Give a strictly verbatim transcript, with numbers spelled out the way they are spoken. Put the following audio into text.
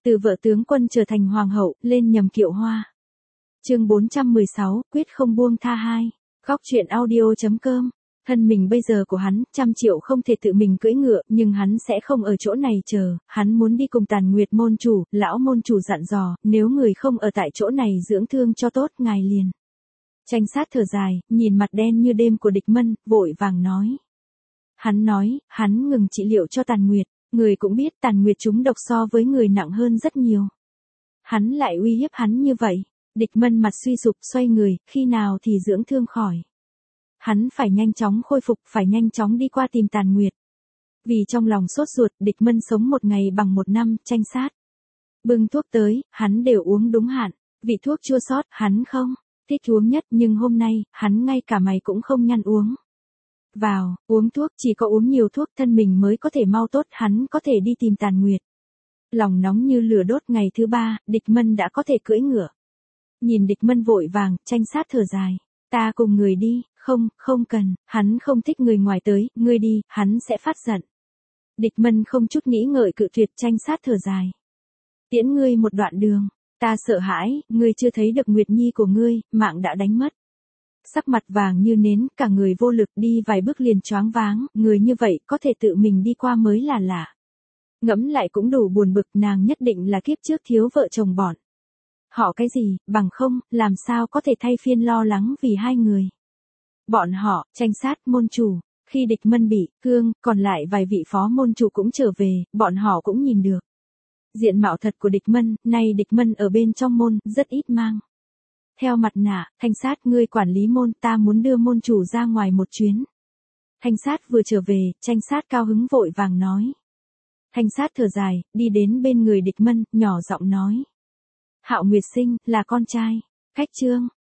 Từ vợ tướng quân trở thành hoàng hậu, lên nhầm kiệu hoa. Chương bốn trăm mười sáu, quyết không buông tha hai. Góc truyện audio chấm com. Thân mình bây giờ của hắn, trăm triệu không thể tự mình cưỡi ngựa, nhưng hắn sẽ không ở chỗ này chờ, hắn muốn đi cùng Tàn Nguyệt môn chủ, lão môn chủ dặn dò, nếu người không ở tại chỗ này dưỡng thương cho tốt, ngài liền. Tranh sát thở dài, nhìn mặt đen như đêm của Địch Mân, vội vàng nói. Hắn nói, hắn ngừng trị liệu cho Tàn Nguyệt, người cũng biết Tàn Nguyệt trúng độc so với người nặng hơn rất nhiều. Hắn lại uy hiếp hắn như vậy, Địch Mân mặt suy sụp xoay người, khi nào thì dưỡng thương khỏi. Hắn phải nhanh chóng khôi phục, phải nhanh chóng đi qua tìm Tàn Nguyệt. Vì trong lòng sốt ruột, Địch Mân sống một ngày bằng một năm, tranh sát. Bưng thuốc tới, hắn đều uống đúng hạn, vị thuốc chua xót, hắn không thích uống nhất, nhưng hôm nay, hắn ngay cả mày cũng không nhăn uống. Vào, uống thuốc, chỉ có uống nhiều thuốc thân mình mới có thể mau tốt, hắn có thể đi tìm Tàn Nguyệt. Lòng nóng như lửa đốt, ngày thứ ba, Địch Mân đã có thể cưỡi ngựa. Nhìn Địch Mân vội vàng, tranh sát thở dài. Ta cùng người đi, không, không cần, hắn không thích người ngoài tới, ngươi đi, hắn sẽ phát giận. Địch Mân không chút nghĩ ngợi cự tuyệt, tranh sát thở dài. Tiễn ngươi một đoạn đường, ta sợ hãi, ngươi chưa thấy được Nguyệt Nhi của ngươi, mạng đã đánh mất. Sắc mặt vàng như nến, cả người vô lực, đi vài bước liền choáng váng, người như vậy có thể tự mình đi qua mới là lạ. Ngẫm lại cũng đủ buồn bực, nàng nhất định là kiếp trước thiếu vợ chồng bọn họ cái gì, bằng không, làm sao có thể thay phiên lo lắng vì hai người. Bọn họ, tranh sát, môn chủ, khi Địch Mân bị cương, còn lại vài vị phó môn chủ cũng trở về, bọn họ cũng nhìn được diện mạo thật của Địch Mân, nay Địch Mân ở bên trong môn, rất ít mang theo mặt nạ. Thanh sát, ngươi quản lý môn, ta muốn đưa môn chủ ra ngoài một chuyến. Thanh sát vừa trở về, tranh sát cao hứng vội vàng nói. Thanh sát thở dài, đi đến bên người Địch Mân, nhỏ giọng nói. Hạo Nguyệt sinh, là con trai, Khách Trương,